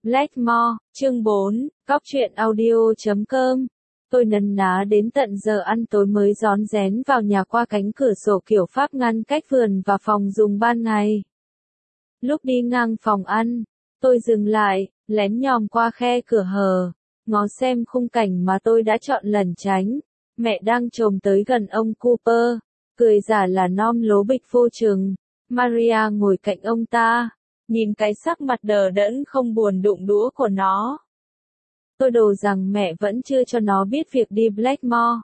Blackmore, chương 4, Cóc truyện audio.com. Tôi nấn ná đến tận giờ ăn tối mới rón rén vào nhà qua cánh cửa sổ kiểu Pháp ngăn cách vườn và phòng dùng ban ngày. Lúc đi ngang phòng ăn, tôi dừng lại, lén nhòm qua khe cửa hờ, ngó xem khung cảnh mà tôi đã chọn lẩn tránh. Mẹ đang chồm tới gần ông Cooper, cười giả là nom lố bịch vô chừng. Maria ngồi cạnh ông ta, nhìn cái sắc mặt đờ đẫn không buồn đụng đũa của nó. Tôi đồ rằng mẹ vẫn chưa cho nó biết việc đi Blackmore.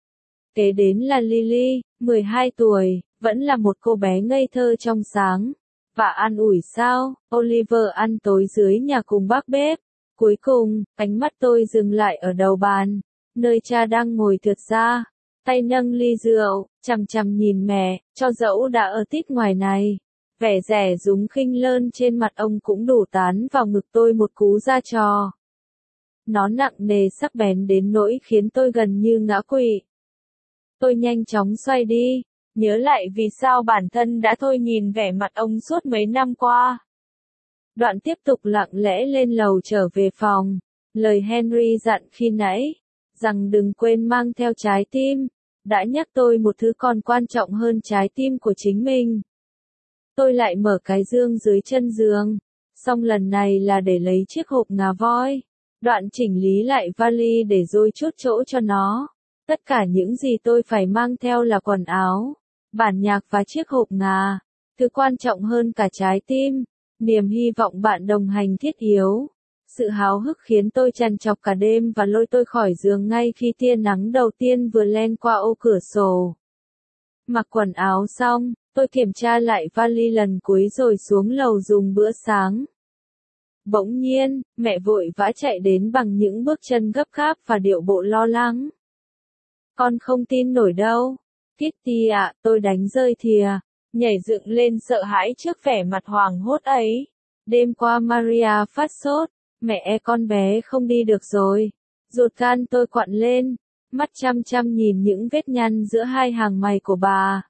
Kế đến là Lily, 12 tuổi, vẫn là một cô bé ngây thơ trong sáng. Và an ủi sao, Oliver ăn tối dưới nhà cùng bác bếp. Cuối cùng, ánh mắt tôi dừng lại ở đầu bàn, nơi cha đang ngồi thượt ra, tay nâng ly rượu, chằm chằm nhìn mẹ, cho dẫu đã ở tít ngoài này. Vẻ rẻ rúng khinh lơn trên mặt ông cũng đủ tán vào ngực tôi một cú ra trò. Nó nặng nề sắc bén đến nỗi khiến tôi gần như ngã quỵ. Tôi nhanh chóng xoay đi, nhớ lại vì sao bản thân đã thôi nhìn vẻ mặt ông suốt mấy năm qua. Đoạn tiếp tục lặng lẽ lên lầu trở về phòng. Lời Henry dặn khi nãy, rằng đừng quên mang theo trái tim, đã nhắc tôi một thứ còn quan trọng hơn trái tim của chính mình. Tôi lại mở cái dương dưới chân giường, song lần này là để lấy chiếc hộp ngà voi. Đoạn chỉnh lý lại vali để dôi chút chỗ cho nó. Tất cả những gì tôi phải mang theo là quần áo, bản nhạc và chiếc hộp ngà. Thứ quan trọng hơn cả trái tim, niềm hy vọng bạn đồng hành thiết yếu. Sự háo hức khiến tôi trằn trọc cả đêm và lôi tôi khỏi giường ngay khi tia nắng đầu tiên vừa len qua ô cửa sổ. Mặc quần áo xong, tôi kiểm tra lại vali lần cuối rồi xuống lầu dùng bữa sáng. Bỗng nhiên, mẹ vội vã chạy đến bằng những bước chân gấp gáp và điệu bộ lo lắng. Con không tin nổi đâu. Kitty ạ, tôi đánh rơi thìa, nhảy dựng lên sợ hãi trước vẻ mặt hoảng hốt ấy. Đêm qua Maria phát sốt, mẹ con bé không đi được rồi. Ruột gan tôi quặn lên, mắt chăm chăm nhìn những vết nhăn giữa hai hàng mày của bà.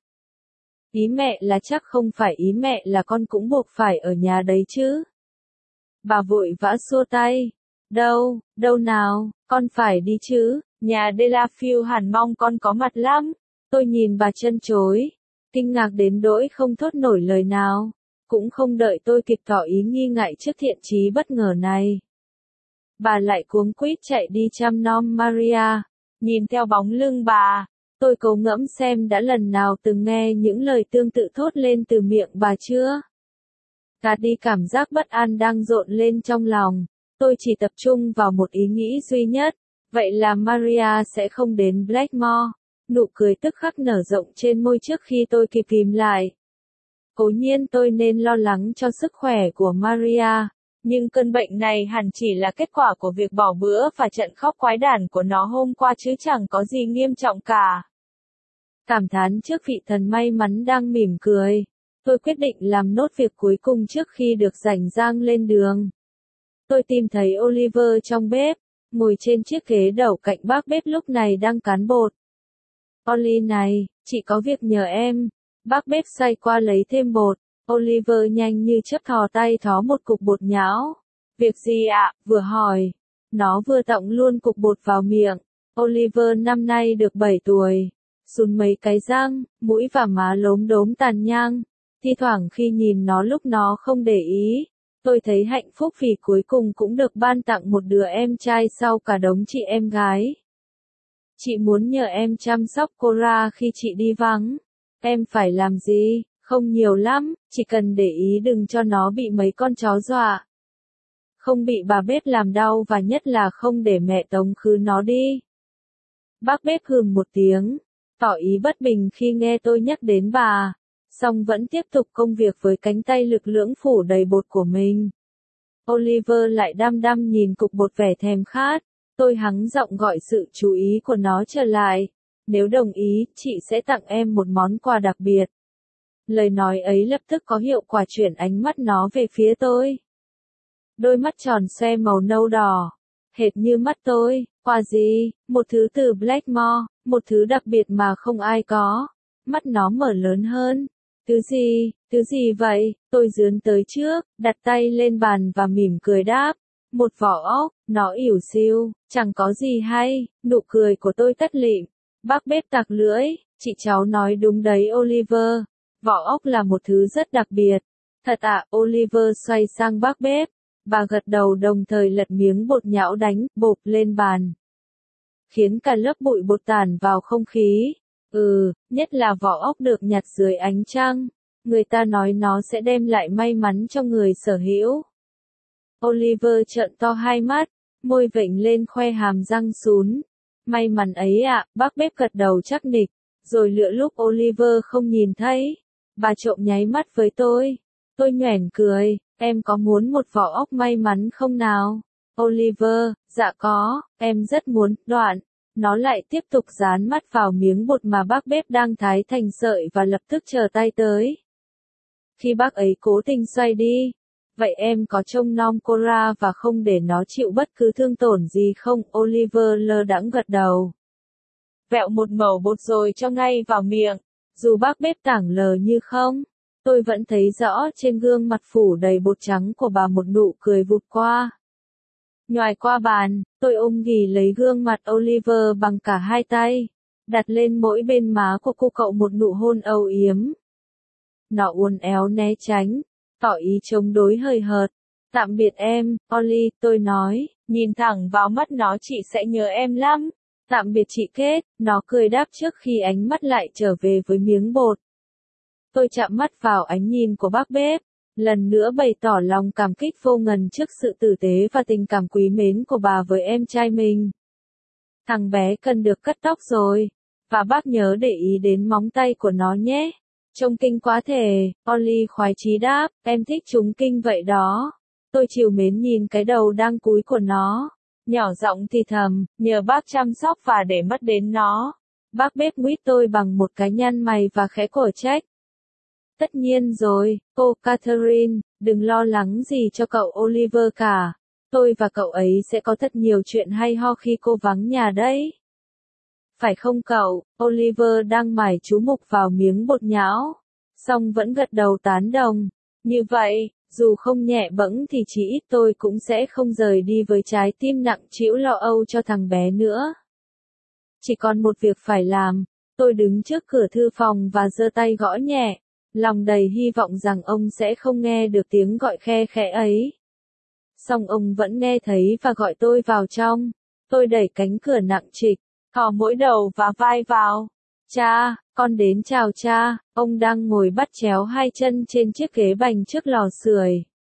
Ý mẹ là chắc không phải ý mẹ là con cũng buộc phải ở nhà đấy chứ. Bà vội vã xua tay. Đâu nào, con phải đi chứ, nhà Delafield hẳn mong con có mặt lắm. Tôi nhìn bà chân chối, kinh ngạc đến nỗi không thốt nổi lời nào, cũng không đợi tôi kịp tỏ ý nghi ngại trước thiện chí bất ngờ này. Bà lại cuống quýt chạy đi chăm nom Maria, nhìn theo bóng lưng bà, tôi cố ngẫm xem đã lần nào từng nghe những lời tương tự thốt lên từ miệng bà chưa. Gạt đi cảm giác bất an đang rộn lên trong lòng, tôi chỉ tập trung vào một ý nghĩ duy nhất, vậy là Maria sẽ không đến Blackmore. Nụ cười tức khắc nở rộng trên môi trước khi tôi kịp kìm lại. Cố nhiên tôi nên lo lắng cho sức khỏe của Maria, nhưng cơn bệnh này hẳn chỉ là kết quả của việc bỏ bữa và trận khóc quái đản của nó hôm qua chứ chẳng có gì nghiêm trọng cả. Cảm thán trước vị thần may mắn đang mỉm cười, tôi quyết định làm nốt việc cuối cùng trước khi được rảnh rang lên đường. Tôi tìm thấy Oliver trong bếp, ngồi trên chiếc ghế đầu cạnh bác bếp lúc này đang cán bột. Ollie này, chị có việc nhờ em. Bác bếp xoay qua lấy thêm bột. Oliver nhanh như chớp thò tay thó một cục bột nhão. Việc gì ạ? Vừa hỏi. Nó vừa tọng luôn cục bột vào miệng. Oliver năm nay được 7 tuổi. Sùn mấy cái răng, mũi và má lốm đốm tàn nhang. Thi thoảng khi nhìn nó lúc nó không để ý, tôi thấy hạnh phúc vì cuối cùng cũng được ban tặng một đứa em trai sau cả đống chị em gái. Chị muốn nhờ em chăm sóc Cora khi chị đi vắng. Em phải làm gì? Không nhiều lắm, chỉ cần để ý đừng cho nó bị mấy con chó dọa. Không bị bà bếp làm đau và nhất là không để mẹ tống khứ nó đi. Bác bếp hừm một tiếng, tỏ ý bất bình khi nghe tôi nhắc đến bà, song vẫn tiếp tục công việc với cánh tay lực lưỡng phủ đầy bột của mình. Oliver lại đăm đăm nhìn cục bột vẻ thèm khát. Tôi hắng giọng gọi sự chú ý của nó trở lại. Nếu đồng ý, chị sẽ tặng em một món quà đặc biệt. Lời nói ấy lập tức có hiệu quả chuyển ánh mắt nó về phía tôi. Đôi mắt tròn xoe màu nâu đỏ, hệt như mắt tôi. Quà gì? Một thứ từ Blackmore, một thứ đặc biệt mà không ai có. Mắt nó mở lớn hơn. Thứ gì vậy? Tôi dướn tới trước, đặt tay lên bàn và mỉm cười đáp. Một vỏ ốc, nó ỉu xìu, chẳng có gì hay, nụ cười của tôi tắt lịm. Bác bếp tặc lưỡi, chị cháu nói đúng đấy Oliver. Vỏ ốc là một thứ rất đặc biệt. Thật ạ, Oliver xoay sang bác bếp. Bà gật đầu đồng thời lật miếng bột nhão đánh, bộp lên bàn. Khiến cả lớp bụi bột tản vào không khí. Nhất là vỏ ốc được nhặt dưới ánh trăng. Người ta nói nó sẽ đem lại may mắn cho người sở hữu. Oliver trợn to hai mắt, môi vểnh lên khoe hàm răng sún. May mắn ấy ạ, bác bếp gật đầu chắc nịch, rồi lựa lúc Oliver không nhìn thấy. Bà trộm nháy mắt với tôi. Tôi nhoẻn cười, em có muốn một vỏ ốc may mắn không nào? Oliver, dạ có, em rất muốn, đoạn. Nó lại tiếp tục dán mắt vào miếng bột mà bác bếp đang thái thành sợi và lập tức chờ tay tới. Khi bác ấy cố tình xoay đi, vậy em có trông nom Cora và không để nó chịu bất cứ thương tổn gì không? Oliver lơ đãng gật đầu. Vẹo một mẩu bột rồi cho ngay vào miệng. Dù bác bếp tảng lờ như không, tôi vẫn thấy rõ trên gương mặt phủ đầy bột trắng của bà một nụ cười vụt qua. Nhoài qua bàn, tôi ôm ghì lấy gương mặt Oliver bằng cả hai tay, đặt lên mỗi bên má của cô cậu một nụ hôn âu yếm. Nó uốn éo né tránh, tỏ ý chống đối hời hợt. Tạm biệt em, Ollie, tôi nói, nhìn thẳng vào mắt nó, chị sẽ nhớ em lắm. Tạm biệt chị Kết, nó cười đáp trước khi ánh mắt lại trở về với miếng bột. Tôi chạm mắt vào ánh nhìn của bác bếp, lần nữa bày tỏ lòng cảm kích vô ngần trước sự tử tế và tình cảm quý mến của bà với em trai mình. Thằng bé cần được cắt tóc rồi, và bác nhớ để ý đến móng tay của nó nhé. Trông kinh quá thể, Ollie khoái chí đáp, em thích chúng kinh vậy đó. Tôi trìu mến nhìn cái đầu đang cúi của nó, nhỏ giọng thì thầm, nhờ bác chăm sóc và để mắt đến nó. Bác bếp nguyết tôi bằng một cái nhăn mày và khẽ cổ trách. Tất nhiên rồi, cô Catherine, đừng lo lắng gì cho cậu Oliver cả. Tôi và cậu ấy sẽ có thật nhiều chuyện hay ho khi cô vắng nhà đấy. Phải không cậu? Oliver đang mải chú mục vào miếng bột nhão, song vẫn gật đầu tán đồng. Như vậy, dù không nhẹ bẫng thì chỉ ít tôi cũng sẽ không rời đi với trái tim nặng trĩu lo âu cho thằng bé nữa. Chỉ còn một việc phải làm. Tôi đứng trước cửa thư phòng và giơ tay gõ nhẹ, lòng đầy hy vọng rằng ông sẽ không nghe được tiếng gọi khe khẽ ấy. Song ông vẫn nghe thấy và gọi tôi vào trong. Tôi đẩy cánh cửa nặng trịch, thò mỗi đầu và vai vào. Cha, con đến chào cha. Ông đang ngồi bắt chéo hai chân trên chiếc ghế bành trước lò sưởi.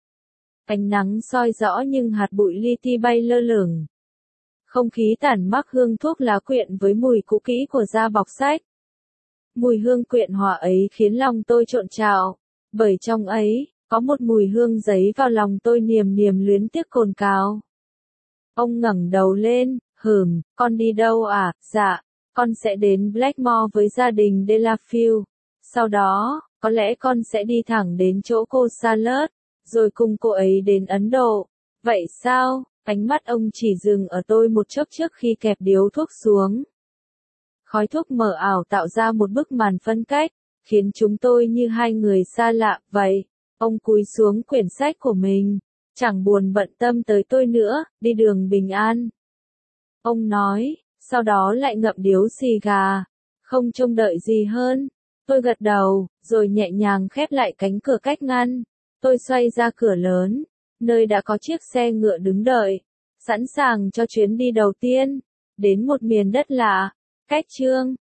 Ánh nắng soi rõ nhưng hạt bụi li ti bay lơ lửng. Không khí tản mắc hương thuốc lá quyện với mùi cũ kỹ của da bọc sách. Mùi hương quyện hòa ấy khiến lòng tôi trộn trào, bởi trong ấy, có một mùi hương giấy vào lòng tôi niềm niềm luyến tiếc cồn cào. Ông ngẩng đầu lên, con đi đâu à? Dạ, con sẽ đến Blackmore với gia đình Delafield. Sau đó, có lẽ con sẽ đi thẳng đến chỗ cô Charlotte, rồi cùng cô ấy đến Ấn Độ. Vậy sao? Ánh mắt ông chỉ dừng ở tôi một chốc trước khi kẹp điếu thuốc xuống. Khói thuốc mờ ảo tạo ra một bức màn phân cách, khiến chúng tôi như hai người xa lạ vậy. Ông cúi xuống quyển sách của mình, chẳng buồn bận tâm tới tôi nữa, đi đường bình an. Ông nói, sau đó lại ngậm điếu xì gà, không trông đợi gì hơn. Tôi gật đầu, rồi nhẹ nhàng khép lại cánh cửa cách ngăn. Tôi xoay ra cửa lớn, nơi đã có chiếc xe ngựa đứng đợi, sẵn sàng cho chuyến đi đầu tiên, đến một miền đất lạ. Cách chương